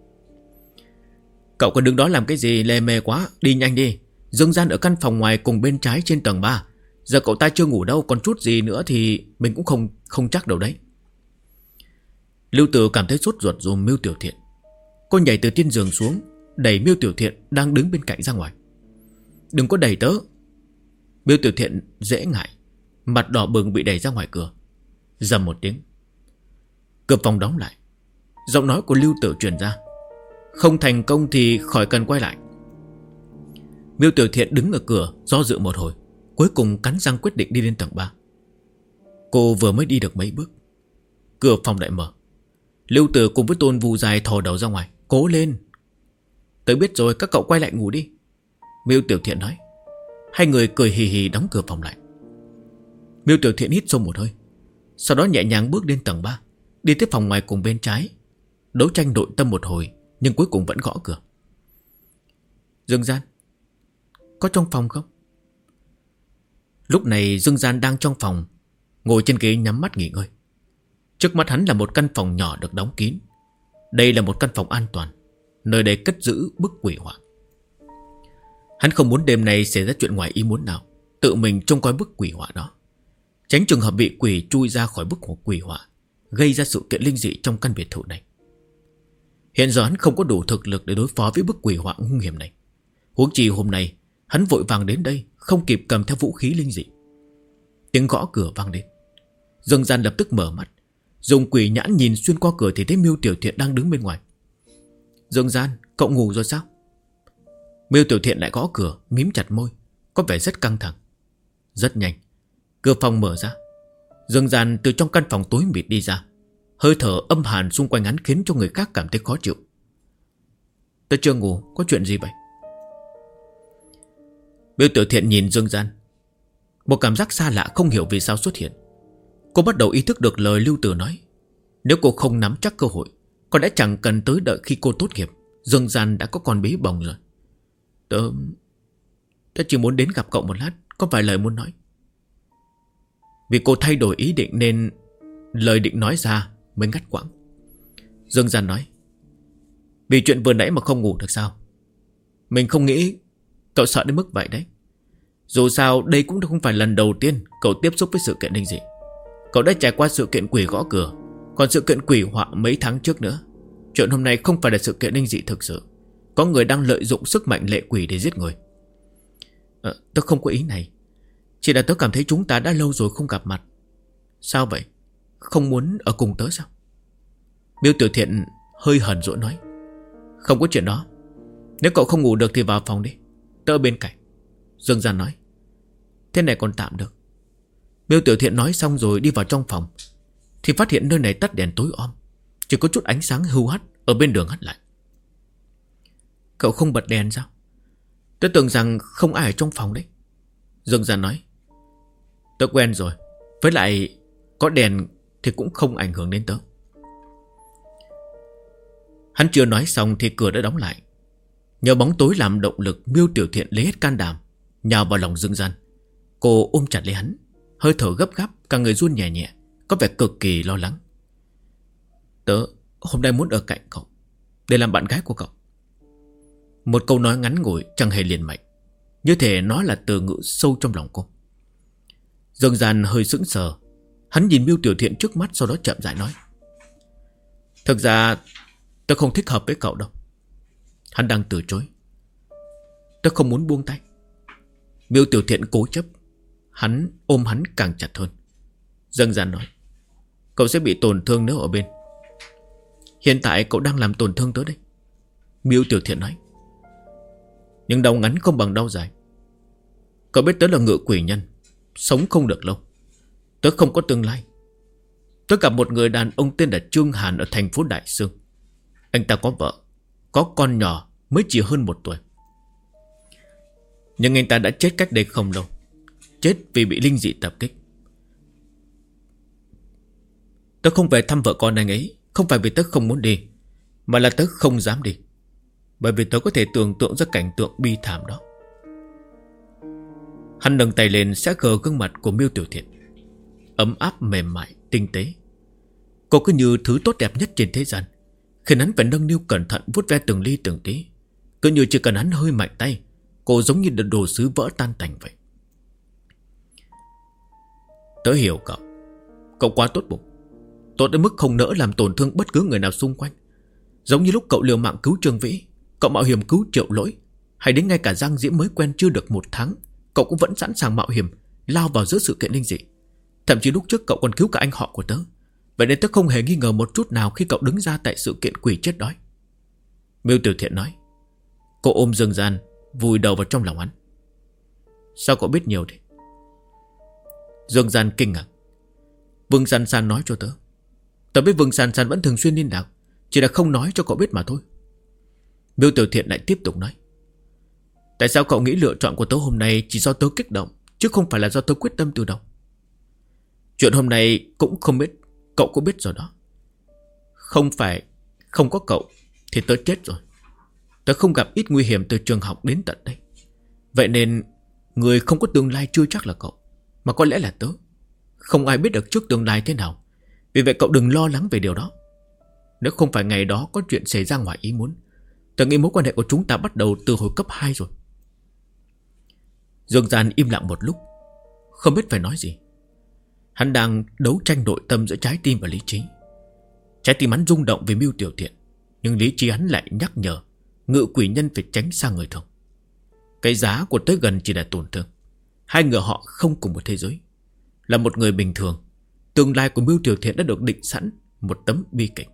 Cậu còn đứng đó làm cái gì lề mề quá, đi nhanh đi. Dương Gian ở căn phòng ngoài cùng bên trái trên tầng 3. Giờ cậu ta chưa ngủ đâu, còn chút gì nữa thì mình cũng không chắc đâu đấy. Lưu Tử cảm thấy sốt ruột dùm Miêu Tiểu Thiện. Cô nhảy từ trên giường xuống, đẩy Miêu Tiểu Thiện đang đứng bên cạnh ra ngoài. Đừng có đẩy tớ. Miêu Tiểu Thiện dễ ngại, mặt đỏ bừng bị đẩy ra ngoài cửa. Rầm một tiếng, cửa phòng đóng lại. Giọng nói của Lưu Tử truyền ra: không thành công thì khỏi cần quay lại. Miêu Tiểu Thiện đứng ở cửa do dự một hồi, cuối cùng cắn răng quyết định đi lên tầng 3. Cô vừa mới đi được mấy bước, cửa phòng lại mở. Lưu Tử cùng với Tôn Vu Dài thò đầu ra ngoài: cố lên. Tớ biết rồi, các cậu quay lại ngủ đi, Miêu Tiểu Thiện nói. Hai người cười hì hì đóng cửa phòng lại. Miêu Tiểu Thiện hít sâu một hơi, sau đó nhẹ nhàng bước lên tầng 3, đi tới phòng ngoài cùng bên trái. Đấu tranh nội tâm một hồi, nhưng cuối cùng vẫn gõ cửa. Dương Gian, có trong phòng không? Lúc này Dương Gian đang trong phòng, ngồi trên ghế nhắm mắt nghỉ ngơi. Trước mắt hắn là một căn phòng nhỏ được đóng kín. Đây là một căn phòng an toàn, nơi đây cất giữ bức quỷ họa. Hắn không muốn đêm nay xảy ra chuyện ngoài ý muốn nào, tự mình trông coi bức quỷ họa đó, tránh trường hợp bị quỷ chui ra khỏi bức quỷ họa, gây ra sự kiện linh dị trong căn biệt thự này. Hiện giờ hắn không có đủ thực lực để đối phó với bức quỷ họa hung hiểm này. Huống chi hôm nay hắn vội vàng đến đây, không kịp cầm theo vũ khí linh dị. Tiếng gõ cửa vang lên. Dương Gian lập tức mở mắt, dùng quỷ nhãn nhìn xuyên qua cửa thì thấy Miêu Tiểu Thiện đang đứng bên ngoài. Dương Gian, cậu ngủ rồi sao? Miêu Tiểu Thiện lại gõ cửa, mím chặt môi, có vẻ rất căng thẳng. Rất nhanh, cửa phòng mở ra. Dương Gian từ trong căn phòng tối mịt đi ra. Hơi thở âm hàn xung quanh hắn khiến cho người khác cảm thấy khó chịu. Tôi chưa ngủ, có chuyện gì vậy? Miêu Tiểu Thiện nhìn Dương Gian. Một cảm giác xa lạ không hiểu vì sao xuất hiện. Cô bắt đầu ý thức được lời Lưu Tử nói. Nếu cô không nắm chắc cơ hội, có lẽ chẳng cần tới đợi khi cô tốt nghiệp, Dương Gian đã có con bí bồng rồi. Tớ chỉ muốn đến gặp cậu một lát, có vài lời muốn nói. Vì cô thay đổi ý định nên lời định nói ra mới ngắt quãng. Dương Gian nói: vì chuyện vừa nãy mà không ngủ được sao? Mình không nghĩ cậu sợ đến mức vậy đấy. Dù sao đây cũng không phải lần đầu tiên cậu tiếp xúc với sự kiện linh dị. Cậu đã trải qua sự kiện quỷ gõ cửa, còn sự kiện quỷ họa mấy tháng trước nữa. Chuyện hôm nay không phải là sự kiện linh dị thực sự. Có người đang lợi dụng sức mạnh lệ quỷ để giết người. Tớ không có ý này. Chỉ là tớ cảm thấy chúng ta đã lâu rồi không gặp mặt. Sao vậy? Không muốn ở cùng tớ sao? Miêu Tiểu Thiện hơi hờn dỗi nói: không có chuyện đó. Nếu cậu không ngủ được thì vào phòng đi, tớ ở bên cạnh. Dương Gian nói: thế này còn tạm được. Miêu Tiểu Thiện nói xong rồi đi vào trong phòng, thì phát hiện nơi này tắt đèn tối om, chỉ có chút ánh sáng hưu hắt ở bên đường hắt lại. Cậu không bật đèn sao? Tớ tưởng rằng không ai ở trong phòng đấy. Dương Gian nói: tớ quen rồi, với lại có đèn thì cũng không ảnh hưởng đến tớ. Hắn chưa nói xong thì cửa đã đóng lại. Nhờ bóng tối làm động lực, Miêu Tiểu Thiện lấy hết can đảm nhào vào lòng Dương Gian. Cô ôm chặt lấy hắn, hơi thở gấp gáp, cả người run nhẹ nhẹ, có vẻ cực kỳ lo lắng. Tớ hôm nay muốn ở cạnh cậu, để làm bạn gái của cậu. Một câu nói ngắn ngủi chẳng hề liền mạch, như thể nó là từ ngữ sâu trong lòng cô. Dương Gian hơi sững sờ. Hắn nhìn Miêu Tiểu Thiện trước mắt, sau đó chậm rãi nói: thực ra tớ không thích hợp với cậu đâu. Hắn đang từ chối. Tớ không muốn buông tay. Miêu Tiểu Thiện cố chấp. Hắn ôm hắn càng chặt hơn. Dương Gian nói: cậu sẽ bị tổn thương nếu ở bên. Hiện tại cậu đang làm tổn thương tớ đây. Miêu Tiểu Thiện nói: nhưng đau ngắn không bằng đau dài. Cậu biết tớ là ngựa quỷ nhân, sống không được lâu. Tớ không có tương lai. Tớ gặp một người đàn ông tên là Trương Hàn ở thành phố Đại Sương. Anh ta có vợ, có con nhỏ mới chỉ hơn 1 tuổi. Nhưng anh ta đã chết cách đây không lâu. Chết vì bị linh dị tập kích. Tớ không về thăm vợ con anh ấy, không phải vì tớ không muốn đi, mà là tớ không dám đi, bởi vì tớ có thể tưởng tượng ra cảnh tượng bi thảm đó. Hắn nâng tay lên xé khờ gương mặt của Miêu Tiểu Thiện. Ấm áp mềm mại, tinh tế. Cô cứ như thứ tốt đẹp nhất trên thế gian, khiến hắn phải nâng niu cẩn thận vuốt ve từng ly từng tí. Cứ như chỉ cần hắn hơi mạnh tay, cô giống như đồ sứ vỡ tan tành vậy. Tớ hiểu cậu. Cậu quá tốt bụng, tốt đến mức không nỡ làm tổn thương bất cứ người nào xung quanh. Giống như lúc cậu liều mạng cứu Trương Vĩ, cậu mạo hiểm cứu Triệu Lỗi, hay đến ngay cả Giang Diễm mới quen chưa được 1 tháng, cậu cũng vẫn sẵn sàng mạo hiểm lao vào giữa sự kiện linh dị. Thậm chí lúc trước cậu còn cứu cả anh họ của tớ. Vậy nên tớ không hề nghi ngờ một chút nào khi cậu đứng ra tại sự kiện quỷ chết đói. Miêu Tiểu Thiện nói. Cô ôm Dương Gian, vùi đầu vào trong lòng hắn. Sao cậu biết nhiều thế? Dương Gian kinh ngạc. Vương San San nói cho tớ. Tớ biết Vương San San vẫn thường xuyên liên lạc, chỉ là không nói cho cậu biết mà thôi. Miêu Tiểu Thiện lại tiếp tục nói. Tại sao cậu nghĩ lựa chọn của tớ hôm nay chỉ do tớ kích động, chứ không phải là do tớ quyết tâm từ đầu? Chuyện hôm nay cũng không biết. Cậu cũng biết rồi đó. Không phải không có cậu thì tớ chết rồi. Tớ không gặp ít nguy hiểm từ trường học đến tận đây. Vậy nên người không có tương lai chưa chắc là cậu, mà có lẽ là tớ. Không ai biết được trước tương lai thế nào. Vì vậy cậu đừng lo lắng về điều đó. Nếu không phải ngày đó có chuyện xảy ra ngoài ý muốn, tớ nghĩ mối quan hệ của chúng ta bắt đầu từ hồi cấp 2 rồi. Dương Gian im lặng một lúc, không biết phải nói gì. Hắn đang đấu tranh nội tâm giữa trái tim và lý trí. Trái tim hắn rung động vì Miêu Tiểu Thiện, nhưng lý trí hắn lại nhắc nhở Ngự Quỷ Nhân phải tránh xa người thường. Cái giá của tới gần chỉ là tổn thương. Hai người họ không cùng một thế giới. Là một người bình thường, tương lai của Miêu Tiểu Thiện đã được định sẵn một tấm bi kịch.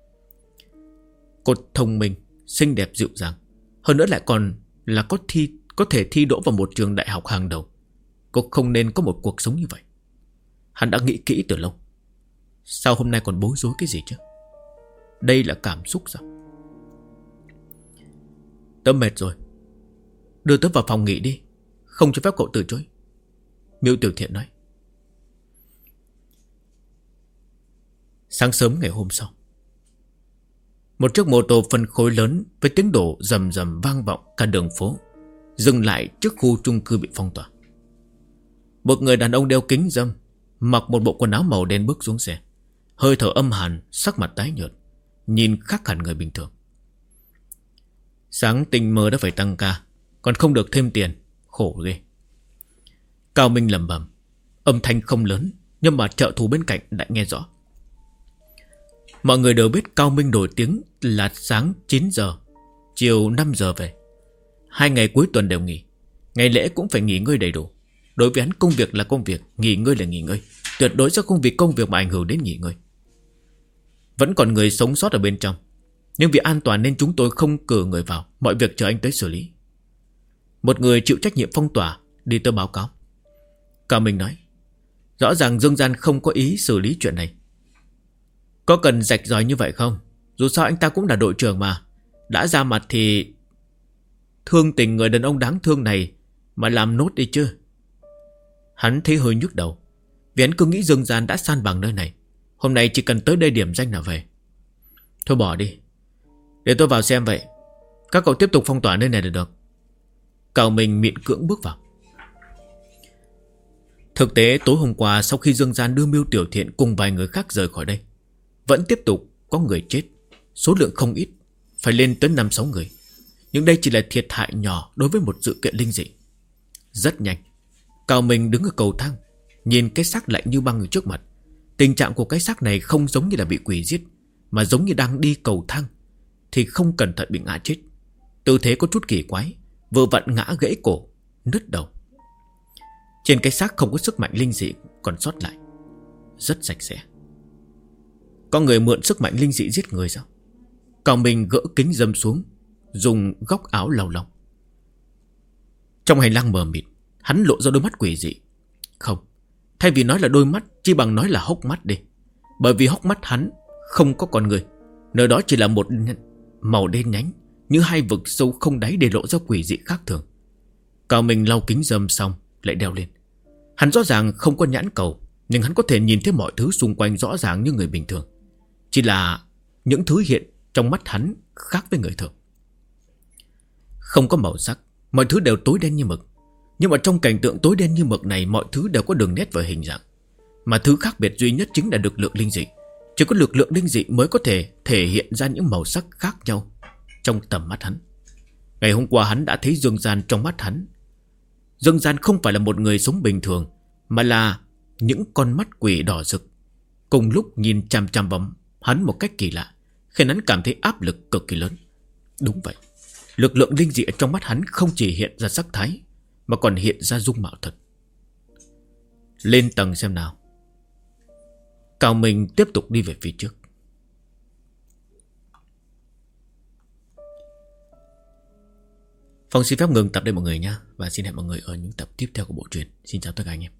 Cô thông minh, xinh đẹp dịu dàng, hơn nữa lại còn là có thể thi đỗ vào một trường đại học hàng đầu. Cô không nên có một cuộc sống như vậy. Hắn đã nghĩ kỹ từ lâu. Sao hôm nay còn bối rối cái gì chứ? Đây là cảm xúc sao? Tớ mệt rồi, đưa tớ vào phòng nghỉ đi, không cho phép cậu từ chối. Miêu Tiểu Thiện nói. Sáng sớm ngày hôm sau, một chiếc mô tô phân khối lớn với tiếng đổ rầm rầm vang vọng cả đường phố dừng lại trước khu chung cư bị phong tỏa. Một người đàn ông đeo kính râm, mặc một bộ quần áo màu đen bước xuống xe, hơi thở âm hàn, sắc mặt tái nhợt, nhìn khác hẳn người bình thường. Sáng tinh mơ đã phải tăng ca, còn không được thêm tiền, khổ ghê. Cao Minh lẩm bẩm, âm thanh không lớn, nhưng mà trợ thủ bên cạnh lại nghe rõ. Mọi người đều biết Cao Minh nổi tiếng là sáng 9 giờ, chiều 5 giờ về. 2 ngày cuối tuần đều nghỉ, ngày lễ cũng phải nghỉ ngơi đầy đủ. Đối với hắn, công việc là công việc, nghỉ ngơi là nghỉ ngơi. Tuyệt đối sẽ không vì công việc mà ảnh hưởng đến nghỉ ngơi. Vẫn còn người sống sót ở bên trong, nhưng vì an toàn nên chúng tôi không cử người vào, mọi việc chờ anh tới xử lý. Một người chịu trách nhiệm phong tỏa đi tới báo cáo. Cao Minh nói, rõ ràng Dương Gian không có ý xử lý chuyện này. Có cần rạch ròi như vậy không? Dù sao anh ta cũng là đội trưởng mà. Đã ra mặt thì thương tình người đàn ông đáng thương này mà làm nốt đi chứ. Hắn thấy hơi nhức đầu, vì hắn cứ nghĩ Dương Gian đã san bằng nơi này, hôm nay chỉ cần tới đây điểm danh là về. Thôi bỏ đi, để tôi vào xem vậy. Các cậu tiếp tục phong tỏa nơi này là được. Cao Minh miễn cưỡng bước vào. Thực tế tối hôm qua, sau khi Dương Gian đưa Miêu Tiểu Thiện cùng vài người khác rời khỏi đây, vẫn tiếp tục có người chết. Số lượng không ít, phải lên tới 5-6 người. Nhưng đây chỉ là thiệt hại nhỏ đối với một sự kiện linh dị. Rất nhanh, Cao Minh đứng ở cầu thang, nhìn cái xác lạnh như băng ở trước mặt. Tình trạng của cái xác này không giống như là bị quỷ giết, mà giống như đang đi cầu thang thì không cẩn thận bị ngã chết. Tư thế có chút kỳ quái, vừa vặn ngã gãy cổ, nứt đầu. Trên cái xác không có sức mạnh linh dị còn sót lại, rất sạch sẽ. Có người mượn sức mạnh linh dị giết người sao? Cao Minh gỡ kính râm xuống, dùng góc áo lau lau. Trong hành lang mờ mịt, hắn lộ ra đôi mắt quỷ dị. Không, thay vì nói là đôi mắt, chỉ bằng nói là hốc mắt đi. Bởi vì hốc mắt hắn không có con người, nơi đó chỉ là một màu đen nhánh, như hai vực sâu không đáy để lộ ra quỷ dị khác thường. Cao Minh lau kính râm xong lại đeo lên. Hắn rõ ràng không có nhãn cầu, nhưng hắn có thể nhìn thấy mọi thứ xung quanh rõ ràng như người bình thường. Chỉ là những thứ hiện trong mắt hắn khác với người thường. Không có màu sắc, mọi thứ đều tối đen như mực. Nhưng mà trong cảnh tượng tối đen như mực này, mọi thứ đều có đường nét và hình dạng. Mà thứ khác biệt duy nhất chính là lực lượng linh dị. Chỉ có lực lượng linh dị mới có thể thể hiện ra những màu sắc khác nhau trong tầm mắt hắn. Ngày hôm qua hắn đã thấy Dương Gian trong mắt hắn. Dương Gian không phải là một người sống bình thường, mà là những con mắt quỷ đỏ rực, cùng lúc nhìn chằm chằm vào hắn một cách kỳ lạ, khiến hắn cảm thấy áp lực cực kỳ lớn. Đúng vậy, lực lượng linh dị ở trong mắt hắn không chỉ hiện ra sắc thái, mà còn hiện ra dung mạo thật. Lên tầng xem nào, Cao Minh tiếp tục đi về phía trước. Phong xin phép ngừng tập đây mọi người nha. Và xin hẹn mọi người ở những tập tiếp theo của bộ truyện. Xin chào tất cả anh em.